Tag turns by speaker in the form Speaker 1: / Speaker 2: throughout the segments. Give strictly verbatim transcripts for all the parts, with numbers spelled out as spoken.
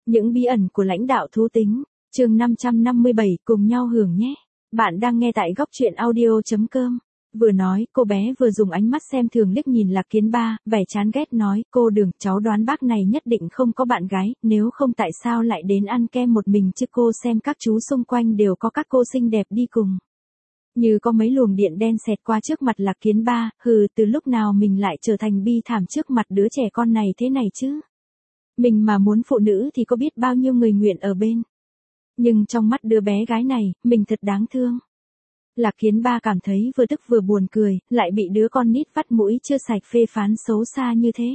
Speaker 1: Những bí ẩn của lãnh đạo thú tính, chương năm trăm năm mươi bảy, cùng nhau hưởng nhé. Bạn đang nghe tại góc truyện audio chấm com. Vừa nói, cô bé vừa dùng ánh mắt xem thường liếc nhìn Lạc Kiến Ba, vẻ chán ghét nói, cô Đường, cháu đoán bác này nhất định không có bạn gái, nếu không tại sao lại đến ăn kem một mình chứ, cô xem các chú xung quanh đều có các cô xinh đẹp đi cùng. Như có mấy luồng điện đen xẹt qua trước mặt Lạc Kiến Ba, hừ, từ lúc nào mình lại trở thành bi thảm trước mặt đứa trẻ con này thế này chứ? Mình mà muốn phụ nữ thì có biết bao nhiêu người nguyện ở bên. Nhưng trong mắt đứa bé gái này, mình thật đáng thương. Lạc Kiến Ba cảm thấy vừa tức vừa buồn cười, lại bị đứa con nít vắt mũi chưa sạch phê phán xấu xa như thế.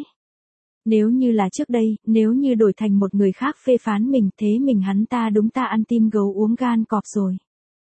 Speaker 1: Nếu như là trước đây, nếu như đổi thành một người khác phê phán mình, thế mình hắn ta đúng ta ăn tim gấu uống gan cọp rồi.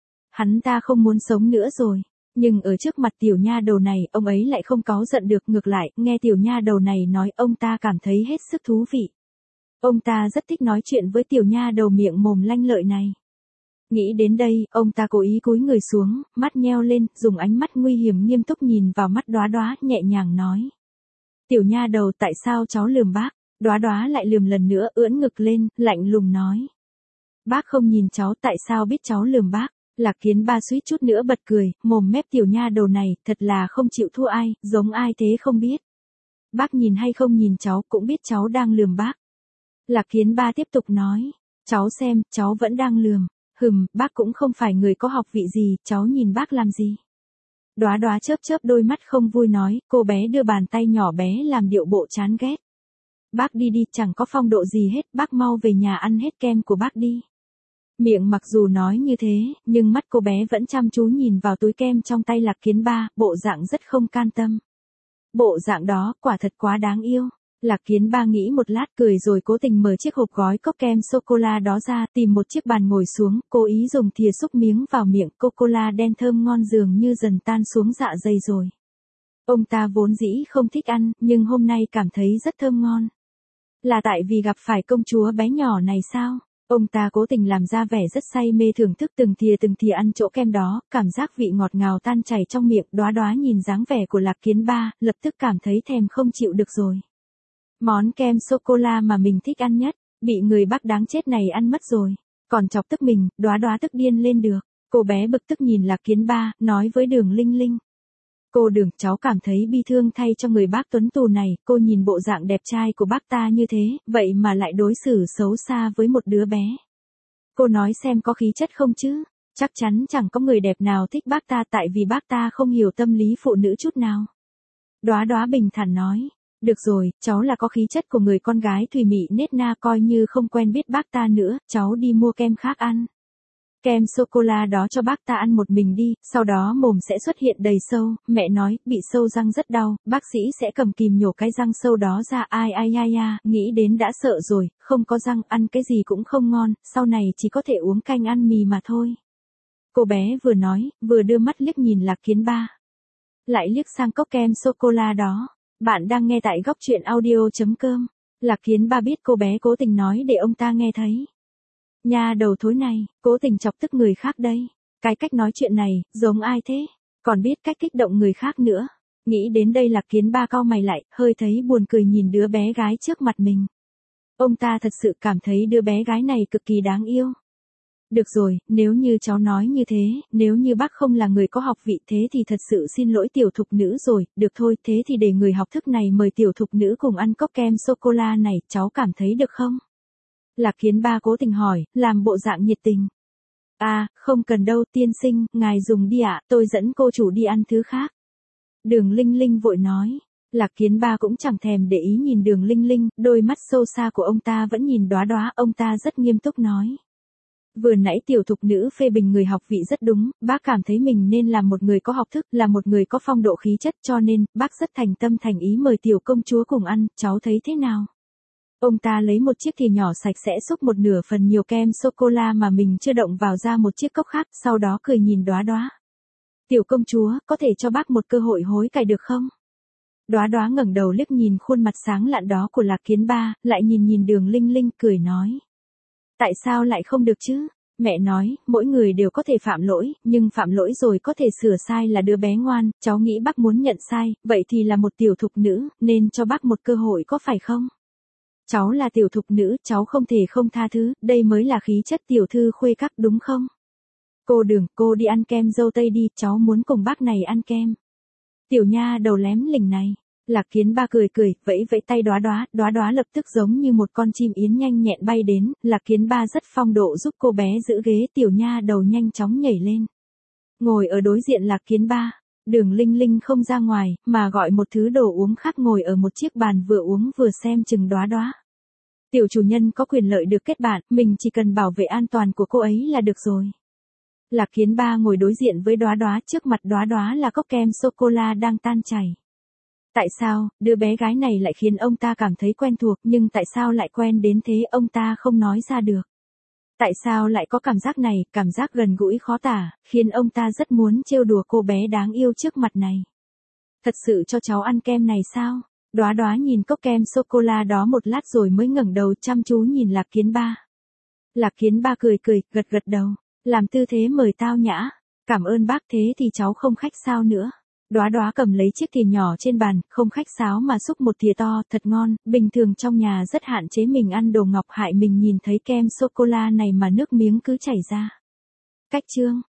Speaker 1: Hắn ta không muốn sống nữa rồi. Nhưng ở trước mặt tiểu nha đầu này, ông ấy lại không cáu giận được, ngược lại, nghe tiểu nha đầu này nói, ông ta cảm thấy hết sức thú vị. Ông ta rất thích nói chuyện với tiểu nha đầu miệng mồm lanh lợi này. Nghĩ đến đây, ông ta cố ý cúi người xuống, mắt nheo lên, dùng ánh mắt nguy hiểm nghiêm túc nhìn vào mắt Đóa Đóa, nhẹ nhàng nói. Tiểu nha đầu, tại sao cháu lườm bác? Đóa Đóa lại lườm lần nữa, ưỡn ngực lên, lạnh lùng nói. Bác không nhìn cháu, tại sao biết cháu lườm bác? Lạc Kiến Ba suýt chút nữa bật cười, mồm mép tiểu nha đầu này, thật là không chịu thua ai, giống ai thế không biết. Bác nhìn hay không nhìn cháu cũng biết cháu đang lườm bác. Lạc Kiến Ba tiếp tục nói, cháu xem, cháu vẫn đang lườm. Hừm, bác cũng không phải người có học vị gì, cháu nhìn bác làm gì? Đóa Đóa chớp chớp đôi mắt không vui nói, cô bé đưa bàn tay nhỏ bé làm điệu bộ chán ghét. Bác đi đi, chẳng có phong độ gì hết, bác mau về nhà ăn hết kem của bác đi. Miệng mặc dù nói như thế, nhưng mắt cô bé vẫn chăm chú nhìn vào túi kem trong tay Lạc Kiến Ba, bộ dạng rất không can tâm. Bộ dạng đó, quả thật quá đáng yêu. Lạc Kiến Ba nghĩ một lát cười rồi cố tình mở chiếc hộp gói cốc kem sô-cô-la đó ra, tìm một chiếc bàn ngồi xuống, cố ý dùng thìa xúc miếng vào miệng, cô-cô-la đen thơm ngon dường như dần tan xuống dạ dày rồi. Ông ta vốn dĩ không thích ăn, nhưng hôm nay cảm thấy rất thơm ngon. Là tại vì gặp phải công chúa bé nhỏ này sao? Ông ta cố tình làm ra vẻ rất say mê thưởng thức từng thìa từng thìa ăn chỗ kem đó, cảm giác vị ngọt ngào tan chảy trong miệng. Đóa Đóa nhìn dáng vẻ của Lạc Kiến Ba, lập tức cảm thấy thèm không chịu được rồi. Món kem sô-cô-la mà mình thích ăn nhất, bị người bác đáng chết này ăn mất rồi. Còn chọc tức mình, Đóa Đóa tức điên lên được. Cô bé bực tức nhìn Lạc Kiến Ba, nói với Đường Linh Linh. Cô Đường, cháu cảm thấy bi thương thay cho người bác tuấn tú này, cô nhìn bộ dạng đẹp trai của bác ta như thế, vậy mà lại đối xử xấu xa với một đứa bé. Cô nói xem có khí chất không chứ? Chắc chắn chẳng có người đẹp nào thích bác ta tại vì bác ta không hiểu tâm lý phụ nữ chút nào. Đóa Đóa bình thản nói. Được rồi, cháu là có khí chất của người con gái thùy mị nết na, coi như không quen biết bác ta nữa, cháu đi mua kem khác ăn. Kem sô-cô-la đó cho bác ta ăn một mình đi, sau đó mồm sẽ xuất hiện đầy sâu, mẹ nói, bị sâu răng rất đau, bác sĩ sẽ cầm kìm nhổ cái răng sâu đó ra, ai ai ai ai, nghĩ đến đã sợ rồi, không có răng, ăn cái gì cũng không ngon, sau này chỉ có thể uống canh ăn mì mà thôi. Cô bé vừa nói, vừa đưa mắt liếc nhìn Lạc Kiến Ba. Lại liếc sang cốc kem sô-cô-la đó. Bạn đang nghe tại góc truyện audio chấm com. Lạc Kiến Ba biết cô bé cố tình nói để ông ta nghe thấy. Nha đầu thối này, cố tình chọc tức người khác đây. Cái cách nói chuyện này, giống ai thế? Còn biết cách kích động người khác nữa. Nghĩ đến đây Lạc Kiến Ba cau mày lại, hơi thấy buồn cười nhìn đứa bé gái trước mặt mình. Ông ta thật sự cảm thấy đứa bé gái này cực kỳ đáng yêu. Được rồi, nếu như cháu nói như thế, nếu như bác không là người có học vị thế thì thật sự xin lỗi tiểu thục nữ rồi, được thôi, thế thì để người học thức này mời tiểu thục nữ cùng ăn cốc kem sô-cô-la này, cháu cảm thấy được không? Lạc Kiến Ba cố tình hỏi, làm bộ dạng nhiệt tình. À, không cần đâu tiên sinh, ngài dùng đi ạ, tôi dẫn cô chủ đi ăn thứ khác. Đường Linh Linh vội nói. Lạc Kiến Ba cũng chẳng thèm để ý nhìn Đường Linh Linh, đôi mắt sâu xa của ông ta vẫn nhìn Đóa Đóa, ông ta rất nghiêm túc nói. Vừa nãy tiểu thục nữ phê bình người học vị rất đúng, bác cảm thấy mình nên là một người có học thức, là một người có phong độ khí chất, cho nên, bác rất thành tâm thành ý mời tiểu công chúa cùng ăn, cháu thấy thế nào? Ông ta lấy một chiếc thìa nhỏ sạch sẽ xúc một nửa phần nhiều kem sô-cô-la mà mình chưa động vào ra một chiếc cốc khác, sau đó cười nhìn Đóa Đóa. Tiểu công chúa, có thể cho bác một cơ hội hối cải được không? Đóa Đóa ngẩng đầu liếc nhìn khuôn mặt sáng lạn đó của Lạc Kiến Ba, lại nhìn nhìn Đường Linh Linh, cười nói. Tại sao lại không được chứ? Mẹ nói, mỗi người đều có thể phạm lỗi, nhưng phạm lỗi rồi có thể sửa sai là đứa bé ngoan, cháu nghĩ bác muốn nhận sai, vậy thì là một tiểu thục nữ, nên cho bác một cơ hội có phải không? Cháu là tiểu thục nữ, cháu không thể không tha thứ, đây mới là khí chất tiểu thư khuê các đúng không? Cô Đường, cô đi ăn kem dâu tây đi, cháu muốn cùng bác này ăn kem. Tiểu nha đầu lém lỉnh này. Lạc Kiến Ba cười cười, vẫy vẫy tay Đóa Đóa, Đóa Đóa lập tức giống như một con chim yến nhanh nhẹn bay đến, Lạc Kiến Ba rất phong độ giúp cô bé giữ ghế, tiểu nha đầu nhanh chóng nhảy lên. Ngồi ở đối diện Lạc Kiến Ba, Đường Linh Linh không ra ngoài, mà gọi một thứ đồ uống khác ngồi ở một chiếc bàn vừa uống vừa xem chừng Đóa Đóa. Tiểu chủ nhân có quyền lợi được kết bạn, mình chỉ cần bảo vệ an toàn của cô ấy là được rồi. Lạc Kiến Ba ngồi đối diện với Đóa Đóa, trước mặt Đóa Đóa là cốc kem sô-cô-la đang tan chảy. Tại sao, đứa bé gái này lại khiến ông ta cảm thấy quen thuộc, nhưng tại sao lại quen đến thế ông ta không nói ra được. Tại sao lại có cảm giác này, cảm giác gần gũi khó tả, khiến ông ta rất muốn trêu đùa cô bé đáng yêu trước mặt này. Thật sự cho cháu ăn kem này sao? Đóa Đóa nhìn cốc kem sô-cô-la đó một lát rồi mới ngẩng đầu chăm chú nhìn Lạc Kiến Ba. Lạc Kiến Ba cười cười, gật gật đầu, làm tư thế mời tao nhã. Cảm ơn bác, thế thì cháu không khách sáo nữa. Đóa Đóa cầm lấy chiếc thìa nhỏ trên bàn, không khách sáo mà xúc một thìa to, thật ngon, bình thường trong nhà rất hạn chế mình ăn đồ ngọc hại, mình nhìn thấy kem sô-cô-la này mà nước miếng cứ chảy ra. Cách chương